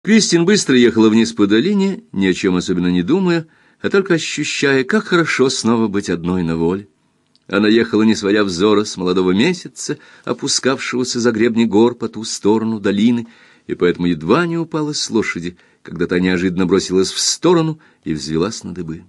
Кристин быстро ехала вниз по долине, ни о чем особенно не думая, а только ощущая, как хорошо снова быть одной на воле. Она ехала, не сводя взора с молодого месяца, опускавшегося за гребни гор по ту сторону долины, и поэтому едва не упала с лошади, когда та неожиданно бросилась в сторону и взвилась на дыбы.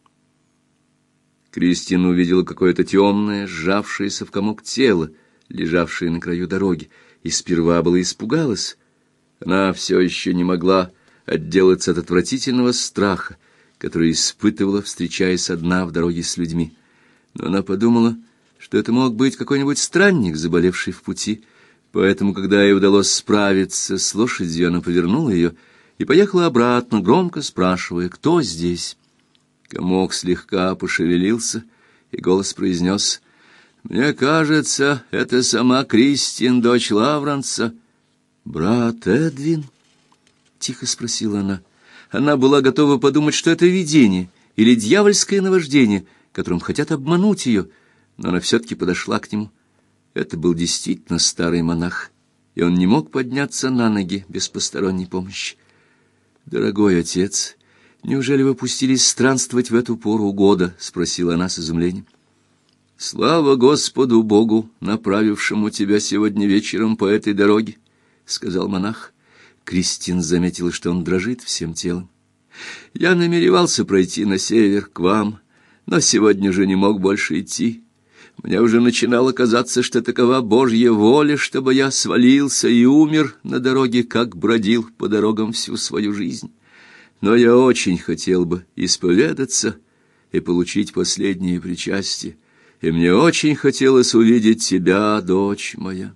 Кристин увидела какое-то темное, сжавшееся в комок тело, лежавшее на краю дороги, и сперва было испугалась. Она все еще не могла отделаться от отвратительного страха, который испытывала, встречаясь одна в дороге с людьми. Но она подумала, что это мог быть какой-нибудь странник, заболевший в пути. Поэтому, когда ей удалось справиться с лошадью, она повернула ее и поехала обратно, громко спрашивая, кто здесь. Комок слегка пошевелился, и голос произнес: «Мне кажется, это сама Кристин, дочь Лавранса». «Брат Эдвин?» — тихо спросила она. Она была готова подумать, что это видение или дьявольское наваждение, которым хотят обмануть ее, но она все-таки подошла к нему. Это был действительно старый монах, и он не мог подняться на ноги без посторонней помощи. «Дорогой отец, неужели вы пустились странствовать в эту пору года?» — спросила она с изумлением. «Слава Господу Богу, направившему тебя сегодня вечером по этой дороге», — сказал монах. Кристин заметила, что он дрожит всем телом. «Я намеревался пройти на север, к вам, но сегодня же не мог больше идти. Мне уже начинало казаться, что такова Божья воля, чтобы я свалился и умер на дороге, как бродил по дорогам всю свою жизнь. Но я очень хотел бы исповедаться и получить последнее причастие, и мне очень хотелось увидеть тебя, дочь моя».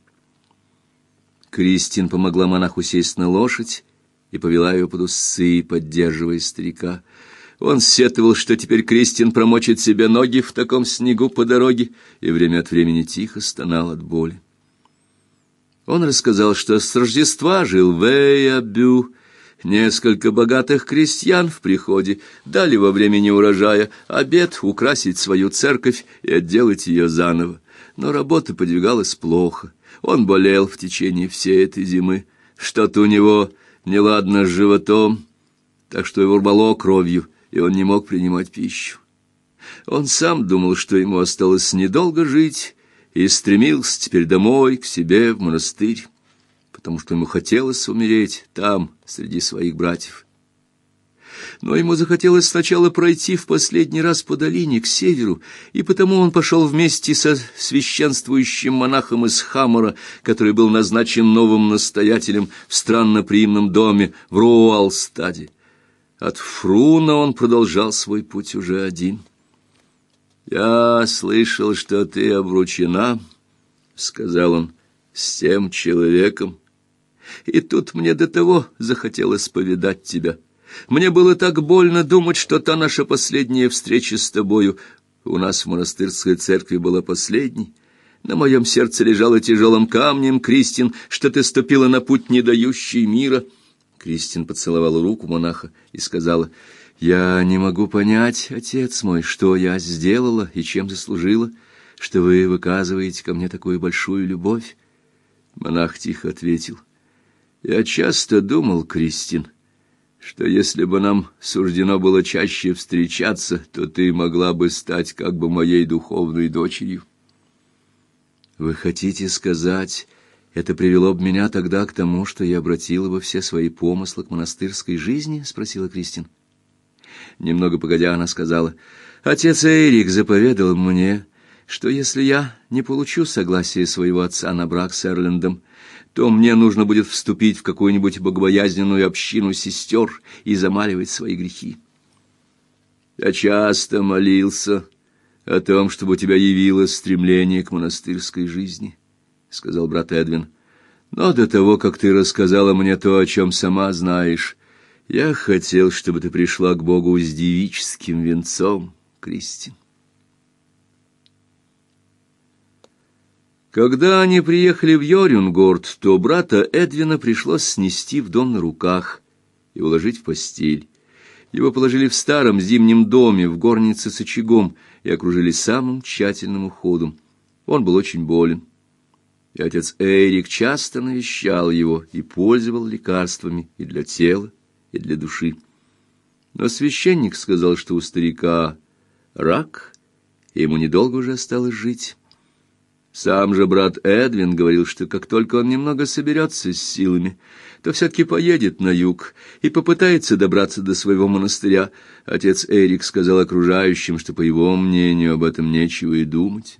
Кристин помогла монаху сесть на лошадь и повела ее под усы, поддерживая старика. Он сетовал, что теперь Кристин промочит себе ноги в таком снегу по дороге, и время от времени тихо стонал от боли. Он рассказал, что с Рождества жил в Эйабю. Несколько богатых крестьян в приходе дали во время неурожая обет украсить свою церковь и отделать ее заново. Но работа подвигалась плохо. Он болел в течение всей этой зимы. Что-то у него неладно с животом, так что его рвало кровью, и он не мог принимать пищу. Он сам думал, что ему осталось недолго жить, и стремился теперь домой, к себе, в монастырь, потому что ему хотелось умереть там, среди своих братьев. Но ему захотелось сначала пройти в последний раз по долине к северу, и потому он пошел вместе со священствующим монахом из Хамора, который был назначен новым настоятелем в странноприимном доме в Руалстаде. От Фруна он продолжал свой путь уже один. «Я слышал, что ты обручена», — сказал он, — «с тем человеком. И тут мне до того захотелось повидать тебя. Мне было так больно думать, что та наша последняя встреча с тобою у нас в монастырской церкви была последней. На моем сердце лежало тяжелым камнем, Кристин, что ты ступила на путь, не дающий мира». Кристин поцеловала руку монаха и сказала: «Я не могу понять, отец мой, что я сделала и чем заслужила, что вы выказываете ко мне такую большую любовь». Монах тихо ответил: «Я часто думал, Кристин, что если бы нам суждено было чаще встречаться, то ты могла бы стать как бы моей духовной дочерью». «Вы хотите сказать, это привело бы меня тогда к тому, что я обратила бы все свои помыслы к монастырской жизни?» — спросила Кристин. Немного погодя, она сказала: «Отец Эрик заповедал мне, что если я не получу согласия своего отца на брак с Эрлендом, то мне нужно будет вступить в какую-нибудь богобоязненную общину сестер и замаливать свои грехи. Я часто молился о том, чтобы у тебя явилось стремление к монастырской жизни», — сказал брат Эдвин. «Но до того, как ты рассказала мне то, о чем сама знаешь, я хотел, чтобы ты пришла к Богу с девическим венцом, Кристин». Когда они приехали в Йорюнгорд, то брата Эдвина пришлось снести в дом на руках и уложить в постель. Его положили в старом зимнем доме в горнице с очагом и окружили самым тщательным уходом. Он был очень болен. и отец Эрик часто навещал его и пользовал лекарствами и для тела, и для души. Но священник сказал, что у старика рак, и ему недолго уже осталось жить. Сам же брат Эдвин говорил, что как только он немного соберется с силами, то все-таки поедет на юг и попытается добраться до своего монастыря. Отец Эрик сказал окружающим, что, по его мнению, об этом нечего и думать.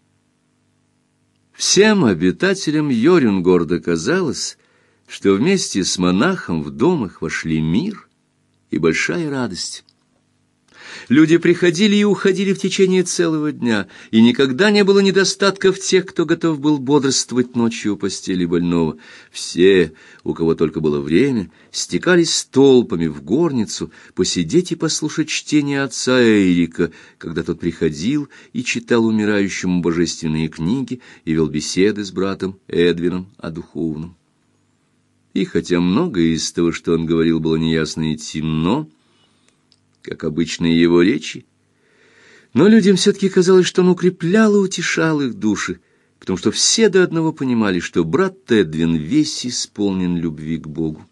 Всем обитателям Йорюнгорда казалось, что вместе с монахом в дом их вошли мир и большая радость. Люди приходили и уходили в течение целого дня, и никогда не было недостатка в тех, кто готов был бодрствовать ночью у постели больного. Все, у кого только было время, стекались толпами в горницу посидеть и послушать чтение отца Эрика, когда тот приходил и читал умирающему божественные книги и вел беседы с братом Эдвином о духовном. И хотя многое из того, что он говорил, было неясно и темно, как обычные его речи, но людям все-таки казалось, что он укреплял и утешал их души, потому что все до одного понимали, что брат Эдвин весь исполнен любви к Богу.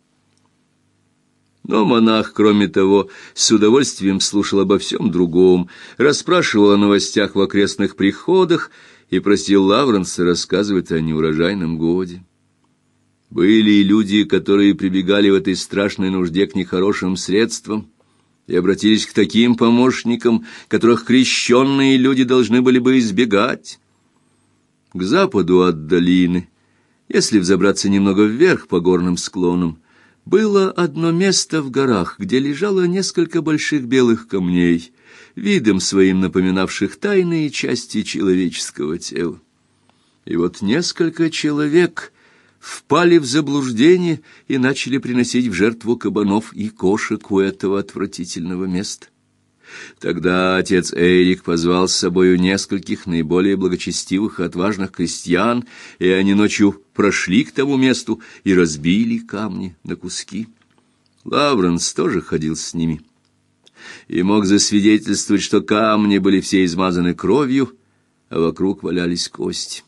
Но монах, кроме того, с удовольствием слушал обо всем другом, расспрашивал о новостях в окрестных приходах и просил Лавренса рассказывать о неурожайном годе. Были и люди, которые прибегали в этой страшной нужде к нехорошим средствам, и обратились к таким помощникам, которых крещенные люди должны были бы избегать. К западу от долины, если взобраться немного вверх по горным склонам, было одно место в горах, где лежало несколько больших белых камней, видом своим напоминавших тайные части человеческого тела. И вот несколько человек впали в заблуждение и начали приносить в жертву кабанов и кошек у этого отвратительного места. Тогда отец Эрик позвал с собою нескольких наиболее благочестивых и отважных крестьян, и они ночью прошли к тому месту и разбили камни на куски. Лавренс тоже ходил с ними и мог засвидетельствовать, что камни были все измазаны кровью, а вокруг валялись кости.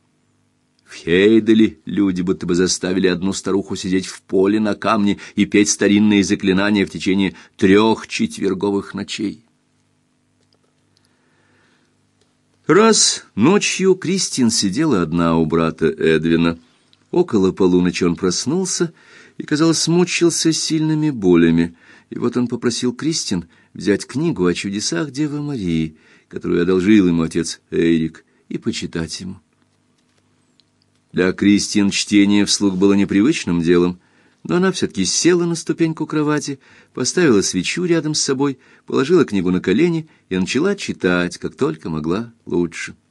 В Хейделе люди будто бы заставили одну старуху сидеть в поле на камне и петь старинные заклинания в течение 3 четверговых ночей. Раз ночью Кристин сидела одна у брата Эдвина. Около полуночи он проснулся и, казалось, мучился сильными болями. И вот он попросил Кристин взять книгу о чудесах Девы Марии, которую одолжил ему отец Эрик, и почитать ему. Для Кристин чтение вслух было непривычным делом, но она все-таки села на ступеньку кровати, поставила свечу рядом с собой, положила книгу на колени и начала читать, как только могла лучше.